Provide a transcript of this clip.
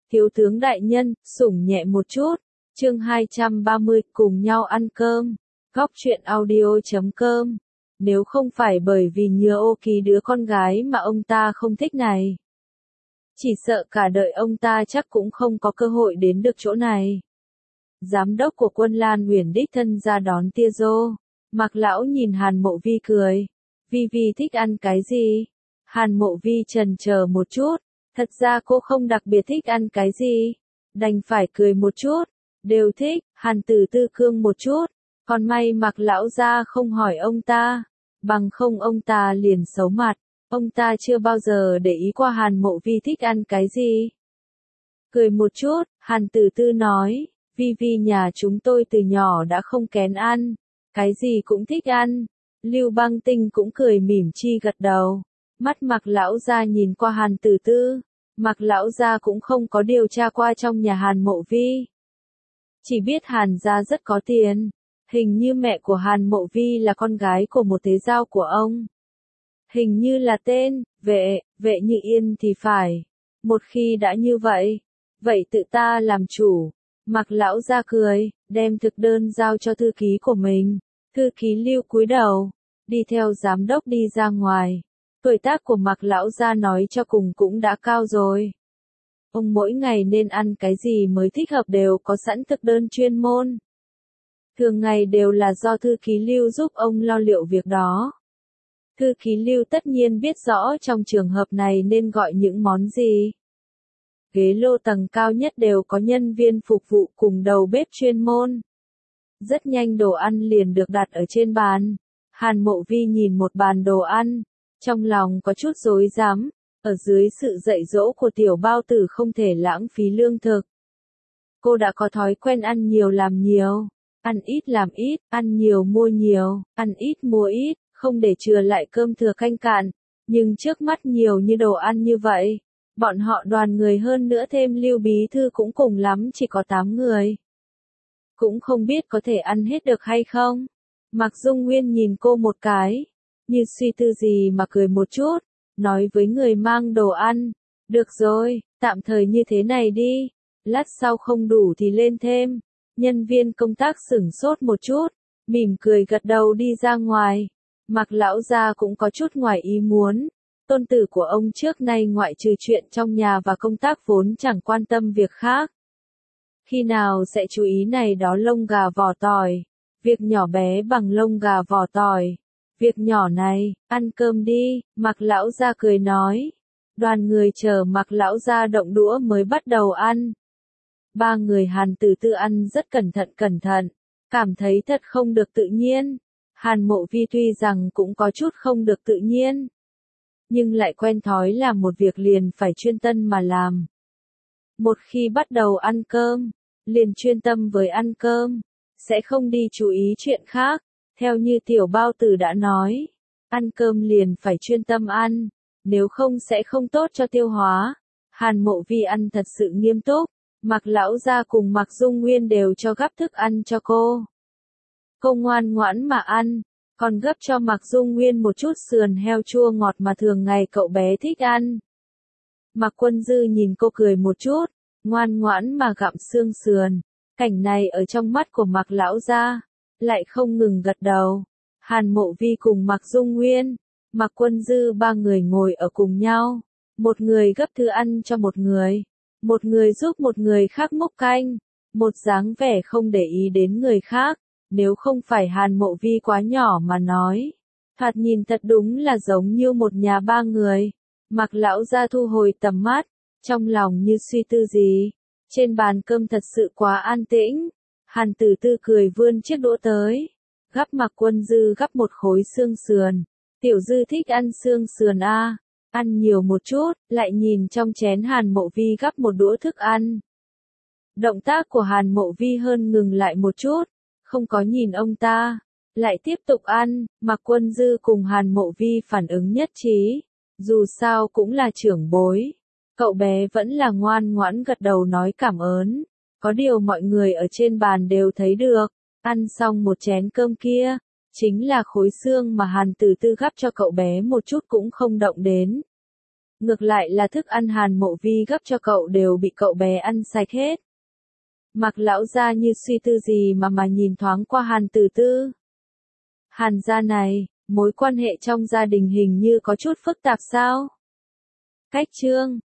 Thiếu tướng đại nhân, sủng nhẹ một chút. Chương 230, cùng nhau ăn cơm. Góc truyện audio.com. Nếu không phải bởi vì nhớ ô ký đứa con gái mà ông ta không thích này, chỉ sợ cả đời ông ta chắc cũng không có cơ hội đến được chỗ này. Giám đốc của Quân Lan Uyển đích thân ra đón Tia Dô. Mạc lão nhìn Hàn Mộ Vi cười. Vi Vi thích ăn cái gì? Hàn Mộ Vi chần chờ một chút. Thật ra cô không đặc biệt thích ăn cái gì. Đành phải cười một chút. Đều thích. Hàn Tử Tư cương một chút. Còn may Mạc lão ra không hỏi ông ta. Bằng không ông ta liền xấu mặt. Ông ta chưa bao giờ để ý qua Hàn Mộ Vi thích ăn cái gì. Cười một chút, Hàn Tử Tư nói. Vi Vi nhà chúng tôi từ nhỏ đã không kén ăn. Cái gì cũng thích ăn. Lưu Băng Tinh cũng cười mỉm chi gật đầu. Mắt Mạc lão gia nhìn qua Hàn Tử Tư. Mạc lão gia cũng không có điều tra qua trong nhà Hàn Mộ Vi. Chỉ biết Hàn gia rất có tiền. Hình như mẹ của Hàn Mộ Vi là con gái của một thế giao của ông. Hình như là tên, vệ như yên thì phải. Một khi đã như vậy, vậy tự ta làm chủ. Mạc lão gia cười, đem thực đơn giao cho thư ký của mình. Thư ký Lưu cúi đầu, đi theo giám đốc đi ra ngoài. Tuổi tác của Mạc lão gia nói cho cùng cũng đã cao rồi. Ông mỗi ngày nên ăn cái gì mới thích hợp đều có sẵn thực đơn chuyên môn. Thường ngày đều là do thư ký Lưu giúp ông lo liệu việc đó. Thư ký Lưu tất nhiên biết rõ trong trường hợp này nên gọi những món gì. Ghế lô tầng cao nhất đều có nhân viên phục vụ cùng đầu bếp chuyên môn. Rất nhanh đồ ăn liền được đặt ở trên bàn. Hàn Mộ Vi nhìn một bàn đồ ăn, trong lòng có chút rối rắm. Ở dưới sự dạy dỗ của tiểu bao tử không thể lãng phí lương thực. Cô đã có thói quen ăn nhiều làm nhiều, ăn ít làm ít, ăn nhiều mua nhiều, ăn ít mua ít, không để chừa lại cơm thừa canh cạn. Nhưng trước mắt nhiều như đồ ăn như vậy, bọn họ đoàn người hơn nữa thêm Lưu bí thư cũng cùng lắm chỉ có 8 người. Cũng không biết có thể ăn hết được hay không. Mạc Dung Nguyên nhìn cô một cái, như suy tư gì mà cười một chút, nói với người mang đồ ăn, được rồi, tạm thời như thế này đi, lát sau không đủ thì lên thêm. Nhân viên công tác sửng sốt một chút, mỉm cười gật đầu đi ra ngoài. Mạc lão gia cũng có chút ngoài ý muốn. Tôn tử của ông trước nay ngoại trừ chuyện trong nhà và công tác vốn chẳng quan tâm việc khác. Khi nào sẽ chú ý này đó lông gà vỏ tỏi. Việc nhỏ bé bằng lông gà vỏ tỏi. Việc nhỏ này, ăn cơm đi, Mạc lão gia cười nói. Đoàn người chờ Mạc lão gia động đũa mới bắt đầu ăn. Ba người Hàn Tử Tư ăn rất cẩn thận, cảm thấy thật không được tự nhiên. Hàn Mộ Vi tuy rằng cũng có chút không được tự nhiên, nhưng lại quen thói làm một việc liền phải chuyên tâm mà làm. Một khi bắt đầu ăn cơm, liền chuyên tâm với ăn cơm, sẽ không đi chú ý chuyện khác. Theo như tiểu bao tử đã nói, ăn cơm liền phải chuyên tâm ăn, nếu không sẽ không tốt cho tiêu hóa. Hàn Mộ Vi ăn thật sự nghiêm túc, Mạc lão gia cùng Mạc Dung Nguyên đều cho gắp thức ăn cho cô. Cô ngoan ngoãn mà ăn, còn gấp cho Mạc Dung Nguyên một chút sườn heo chua ngọt mà thường ngày cậu bé thích ăn. Mạc Quân Dư nhìn cô cười một chút, ngoan ngoãn mà gặm xương sườn. Cảnh này ở trong mắt của Mạc lão gia, lại không ngừng gật đầu. Hàn Mộ Vi cùng Mạc Dung Nguyên, Mạc Quân Dư ba người ngồi ở cùng nhau. Một người gấp thứ ăn cho một người giúp một người khác múc canh, một dáng vẻ không để ý đến người khác. Nếu không phải Hàn Mộ Vi quá nhỏ mà nói, thoạt nhìn thật đúng là giống như một nhà ba người. Mạc lão gia thu hồi tầm mắt, trong lòng như suy tư gì. Trên bàn cơm thật sự quá an tĩnh. Hàn Tử Tư cười vươn chiếc đũa tới, gắp Mạc Quân Dư gắp một khối xương sườn. Tiểu Dư thích ăn xương sườn a, ăn nhiều một chút. Lại nhìn trong chén Hàn Mộ Vi gắp một đũa thức ăn. Động tác của Hàn Mộ Vi hơn ngừng lại một chút, không có nhìn ông ta, lại tiếp tục ăn. Mạc Quân Dư cùng Hàn Mộ Vi phản ứng nhất trí, dù sao cũng là trưởng bối. Cậu bé vẫn là ngoan ngoãn gật đầu nói cảm ơn. Có điều mọi người ở trên bàn đều thấy được, ăn xong một chén cơm kia, chính là khối xương mà Hàn Tử Tư gắp cho cậu bé một chút cũng không động đến. Ngược lại là thức ăn Hàn Mộ Vi gấp cho cậu đều bị cậu bé ăn sạch hết. Mạc lão gia như suy tư gì mà nhìn thoáng qua Hàn Tử Tư. Hàn gia này, mối quan hệ trong gia đình hình như có chút phức tạp sao? Cách chương